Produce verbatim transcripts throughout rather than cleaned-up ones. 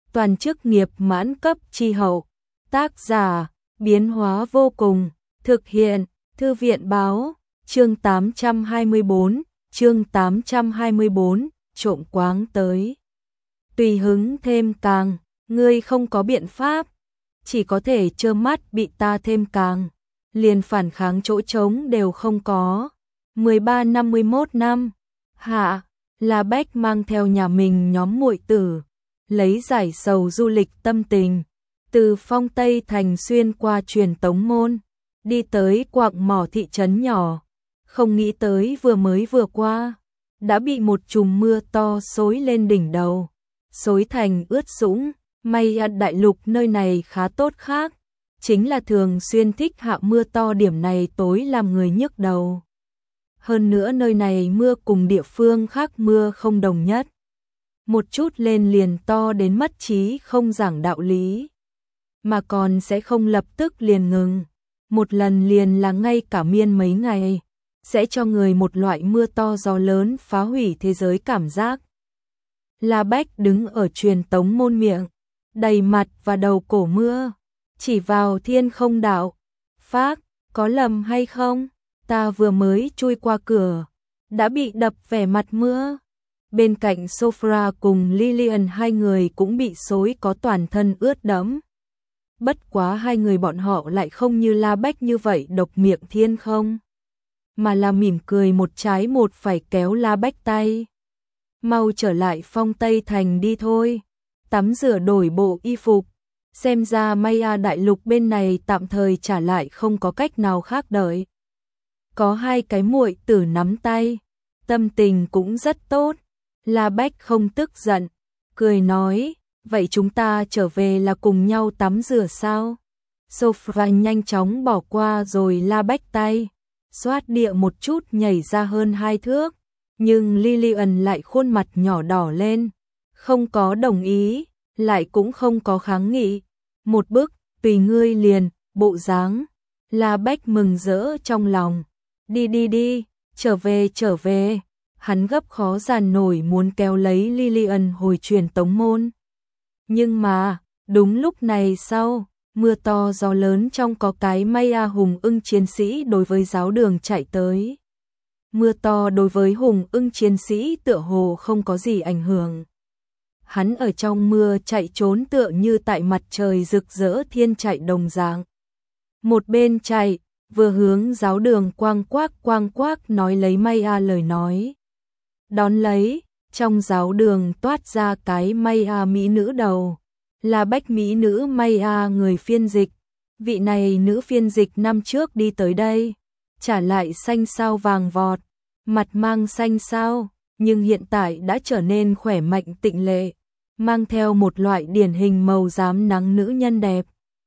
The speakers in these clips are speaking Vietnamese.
toàn chức nghiệp mãn cấp chi hậu. Tác giả, biến hóa vô cùng, thực hiện, Thư viện báo, chương tám trăm hai mươi bốn, chương tám trăm hai mươi bốn, trộm quáng tới. Tùy hứng thêm càng, ngươi không có biện pháp, chỉ có thể trơ mắt bị ta thêm càng, liền phản kháng chỗ trống đều không có. mười ba năm mươi mốt năm, hạ, La Bách mang theo nhà mình nhóm muội tử, lấy giải sầu du lịch tâm tình, từ Phong Tây Thành xuyên qua Truyền Tống Môn, đi tới quạng mỏ thị trấn nhỏ, không nghĩ tới vừa mới vừa qua, đã bị một chùm mưa to xối lên đỉnh đầu, xối thành ướt sũng. May đại lục nơi này khá tốt khác, chính là thường xuyên thích hạ mưa to, điểm này tối làm người nhức đầu. Hơn nữa nơi này mưa cùng địa phương khác mưa không đồng nhất. Một chút lên liền to đến mất trí không giảng đạo lý, mà còn sẽ không lập tức liền ngừng. Một lần liền là ngay cả miên mấy ngày, sẽ cho người một loại mưa to gió lớn phá hủy thế giới cảm giác. La Bách đứng ở Truyền Tống Môn miệng, đầy mặt và đầu cổ mưa, chỉ vào thiên không đạo. Phác, có lầm hay không? Ta vừa mới chui qua cửa, đã bị đập vẻ mặt mưa. Bên cạnh Sophia cùng Lillian hai người cũng bị xối có toàn thân ướt đẫm. Bất quá hai người bọn họ lại không như La Bách như vậy độc miệng thiên không, mà là mỉm cười một trái một phải kéo La Bách tay. Mau trở lại Phong Tây Thành đi thôi, tắm rửa đổi bộ y phục, xem ra Maya đại lục bên này tạm thời trả lại không có cách nào khác đợi. Có hai cái muội tử nắm tay, tâm tình cũng rất tốt. La Bách không tức giận, cười nói, vậy chúng ta trở về là cùng nhau tắm rửa sao? Sophia nhanh chóng bỏ qua rồi La Bách tay, xoát địa một chút nhảy ra hơn hai thước, nhưng Lillian lại khuôn mặt nhỏ đỏ lên, không có đồng ý, lại cũng không có kháng nghị. Một bước, tùy ngươi liền, bộ dáng. La Bách mừng rỡ trong lòng. Đi đi đi, trở về trở về. Hắn gấp khó giàn nổi muốn kéo lấy Lillian hồi Truyền Tống Môn. Nhưng mà, đúng lúc này sau, mưa to gió lớn trong có cái Maya hùng ưng chiến sĩ đối với giáo đường chạy tới. Mưa to đối với hùng ưng chiến sĩ tựa hồ không có gì ảnh hưởng. Hắn ở trong mưa chạy trốn tựa như tại mặt trời rực rỡ thiên chạy đồng dạng. Một bên chạy, vừa hướng giáo đường quang quác quang quác nói lấy Maya lời nói. Đón lấy, trong giáo đường toát ra cái Maya mỹ nữ đầu, là Bách mỹ nữ Maya người phiên dịch. Vị này nữ phiên dịch năm trước đi tới đây, trả lại xanh sao vàng vọt, mặt mang xanh sao, nhưng hiện tại đã trở nên khỏe mạnh tịnh lệ, mang theo một loại điển hình màu rám nắng nữ nhân đẹp.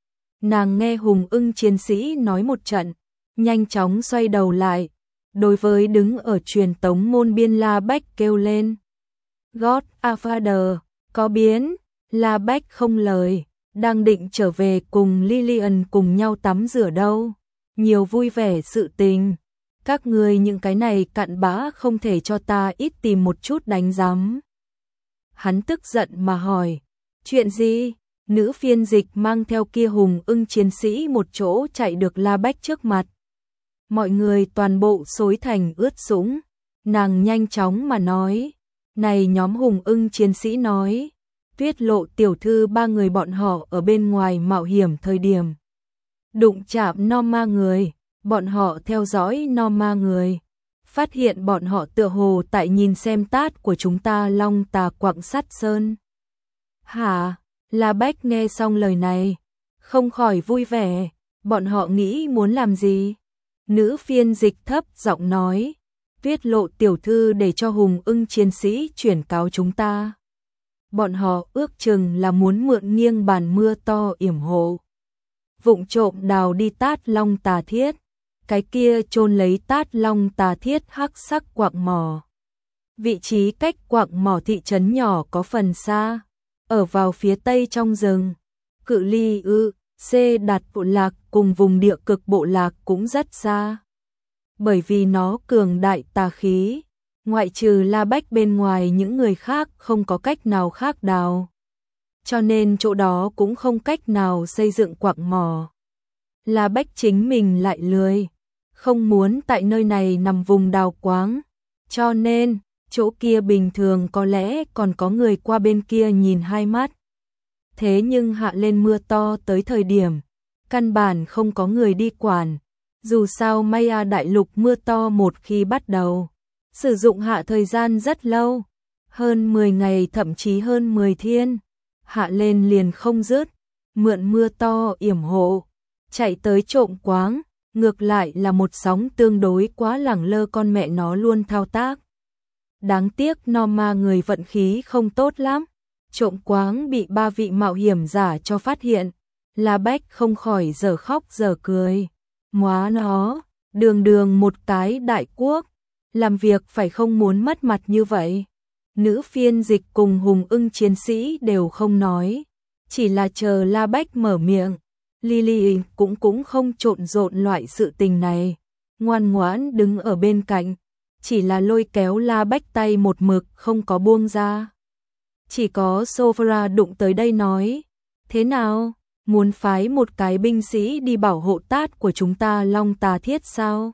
Nàng nghe hùng ưng chiến sĩ nói một trận, nhanh chóng xoay đầu lại, đối với đứng ở Truyền Tống Môn biên La Bách kêu lên. God a Father, có biến. La Bách không lời, đang định trở về cùng Lillian cùng nhau tắm rửa đâu. Nhiều vui vẻ sự tình. Các người những cái này cặn bã không thể cho ta ít tìm một chút đánh giám. Hắn tức giận mà hỏi, chuyện gì? Nữ phiên dịch mang theo kia hùng ưng chiến sĩ một chỗ chạy được La Bách trước mặt. Mọi người toàn bộ xối thành ướt sũng. Nàng nhanh chóng mà nói, này nhóm hùng ưng chiến sĩ nói, Tuyết Lộ tiểu thư ba người bọn họ ở bên ngoài mạo hiểm thời điểm đụng chạm Norma người, bọn họ theo dõi Norma người, phát hiện bọn họ tựa hồ tại nhìn xem tát của chúng ta Long Tà Quặng Sắt Sơn. Hả? La Bách nghe xong lời này, không khỏi vui vẻ, bọn họ nghĩ muốn làm gì? Nữ phiên dịch thấp giọng nói, Tuyết Lộ tiểu thư để cho hùng ưng chiến sĩ chuyển cáo chúng ta. Bọn họ ước chừng là muốn mượn nghiêng bàn mưa to yểm hộ, vụng trộm đào đi tát Long Tà Thiết, cái kia chôn lấy tát Long Tà Thiết hắc sắc quạng mỏ. Vị trí cách quạng mỏ thị trấn nhỏ có phần xa, ở vào phía tây trong rừng, cự ly ư, C đạt bộ lạc cùng vùng địa cực bộ lạc cũng rất xa. Bởi vì nó cường đại tà khí, ngoại trừ La Bách bên ngoài những người khác không có cách nào khác đào. cho nên chỗ đó cũng không cách nào xây dựng quặng mỏ. La Bách chính mình lại lười, không muốn tại nơi này nằm vùng đào quáng, cho nên chỗ kia bình thường có lẽ còn có người qua bên kia nhìn hai mắt. Thế nhưng hạ lên mưa to tới thời điểm, căn bản không có người đi quản. Dù sao Maya đại lục mưa to một khi bắt đầu, sử dụng hạ thời gian rất lâu, hơn mười ngày thậm chí hơn mười thiên, hạ lên liền không dứt, mượn mưa to yểm hộ, chạy tới trộm quáng, ngược lại là một sóng tương đối quá lẳng lơ con mẹ nó luôn thao tác. Đáng tiếc Norma người vận khí không tốt lắm, trộm quáng bị ba vị mạo hiểm giả cho phát hiện, La Bách không khỏi dở khóc dở cười. Móa nó, đường đường một cái đại quốc, làm việc phải không muốn mất mặt như vậy. Nữ phiên dịch cùng hùng ưng chiến sĩ đều không nói, chỉ là chờ La Bách mở miệng. Lily cũng cũng không trộn rộn loại sự tình này, ngoan ngoãn đứng ở bên cạnh, chỉ là lôi kéo La Bách tay một mực không có buông ra. Chỉ có Sophia đụng tới đây nói, thế nào, muốn phái một cái binh sĩ đi bảo hộ tát của chúng ta Long Tà Thiết sao?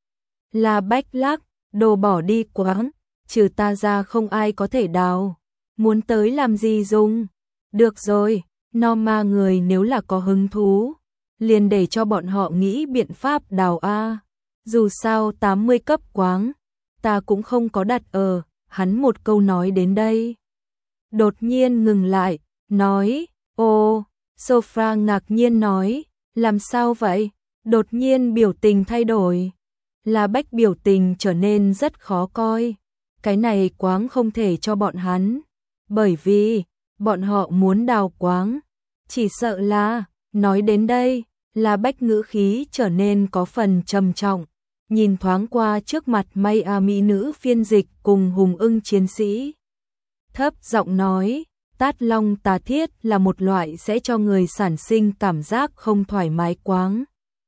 La Bách lắc, đồ bỏ đi quáng, trừ ta ra không ai có thể đào, muốn tới làm gì dùng? Được rồi, Norma người nếu là có hứng thú, liền để cho bọn họ nghĩ biện pháp đào a. Dù sao tám mươi cấp quáng, ta cũng không có đặt ở, hắn một câu nói đến đây. Đột nhiên ngừng lại, nói, ô, Sophia ngạc nhiên nói, làm sao vậy? Đột nhiên biểu tình thay đổi. La Bách biểu tình trở nên rất khó coi. Cái này quáng không thể cho bọn hắn, bởi vì bọn họ muốn đào quáng. Chỉ sợ là, nói đến đây, La Bách ngữ khí trở nên có phần trầm trọng, nhìn thoáng qua trước mặt Maya mỹ nữ phiên dịch cùng hùng ưng chiến sĩ. Thấp giọng nói, tát long tà thiết là một loại sẽ cho người sản sinh cảm giác không thoải mái quáng.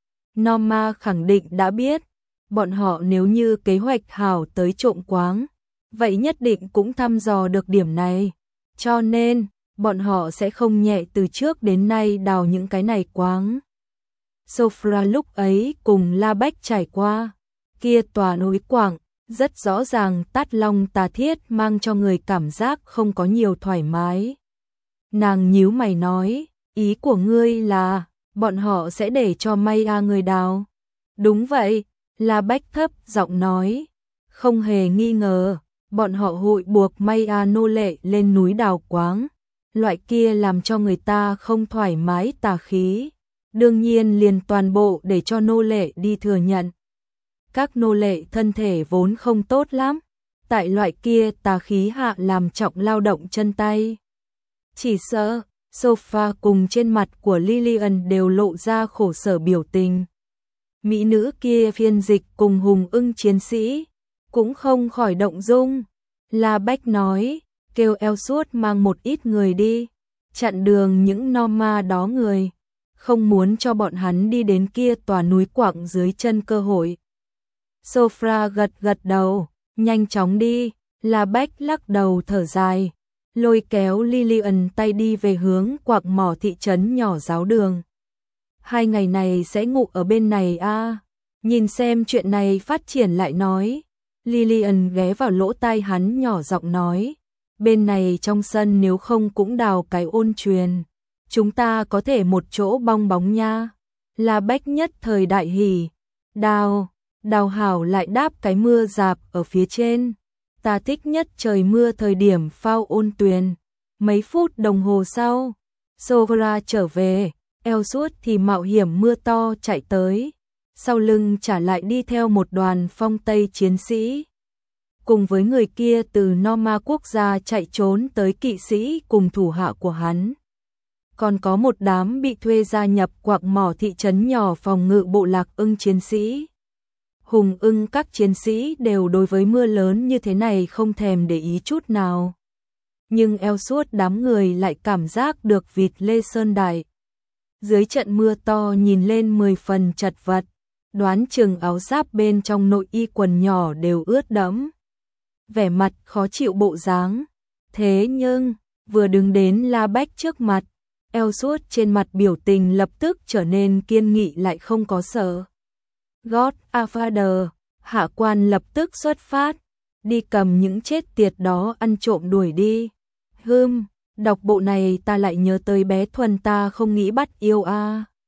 Norma khẳng định đã biết, bọn họ nếu như kế hoạch hảo tới trộm quáng, vậy nhất định cũng thăm dò được điểm này, cho nên bọn họ sẽ không nhẹ từ trước đến nay đào những cái này quáng. Sophia lúc ấy cùng La Bách trải qua, kia tòa núi quặng, rất rõ ràng tát long tà thiết mang cho người cảm giác không có nhiều thoải mái. Nàng nhíu mày nói, ý của ngươi là, bọn họ sẽ để cho Maya người đào. Đúng vậy, La Bách thấp giọng nói, không hề nghi ngờ, bọn họ hội buộc Maya nô lệ lên núi đào quáng. Loại kia làm cho người ta không thoải mái tà khí, đương nhiên liền toàn bộ để cho nô lệ đi thừa nhận. Các nô lệ thân thể vốn không tốt lắm, tại loại kia tà khí hạ làm trọng lao động chân tay. Chỉ sợ, Sophia cùng trên mặt của Lillian đều lộ ra khổ sở biểu tình. Mỹ nữ kia phiên dịch cùng hùng ưng chiến sĩ, cũng không khỏi động dung. La Bách nói, kêu Elsuốt mang một ít người đi, chặn đường những Norma đó người, không muốn cho bọn hắn đi đến kia tòa núi quặng dưới chân cơ hội. Sophia gật gật đầu, nhanh chóng đi. La Bách lắc đầu thở dài, lôi kéo Lillian tay đi về hướng quặng mỏ thị trấn nhỏ giáo đường. Hai ngày này sẽ ngủ ở bên này a, à? Nhìn xem chuyện này phát triển lại nói. Lillian ghé vào lỗ tai hắn nhỏ giọng nói, bên này trong sân nếu không cũng đào cái ôn truyền, chúng ta có thể một chỗ bong bóng nha. La Bách nhất thời đại hỉ, đào, đào hảo lại đáp cái mưa rạp ở phía trên. Ta thích nhất trời mưa thời điểm phao ôn tuyền. Mấy phút đồng hồ sau, Sophia trở về, Elsuốt thì mạo hiểm mưa to chạy tới, sau lưng trả lại đi theo một đoàn phong Tây chiến sĩ. Cùng với người kia từ Norma quốc gia chạy trốn tới kỵ sĩ cùng thủ hạ của hắn. Còn có một đám bị thuê gia nhập quặng mỏ thị trấn nhỏ phòng ngự bộ lạc ưng chiến sĩ. Hùng ưng các chiến sĩ đều đối với mưa lớn như thế này không thèm để ý chút nào. Nhưng Elsuốt đám người lại cảm giác được vịt lê sơn đại. Dưới trận mưa to nhìn lên mười phần chật vật, đoán chừng áo giáp bên trong nội y quần nhỏ đều ướt đẫm. Vẻ mặt khó chịu bộ dáng. Thế nhưng, vừa đứng đến La Bách trước mặt, eo suốt trên mặt biểu tình lập tức trở nên kiên nghị lại không có sợ. God a Father, hạ quan lập tức xuất phát, đi cầm những chết tiệt đó ăn trộm đuổi đi. Hừm, đọc bộ này ta lại nhớ tới bé Thuần ta không nghĩ bắt yêu a. À.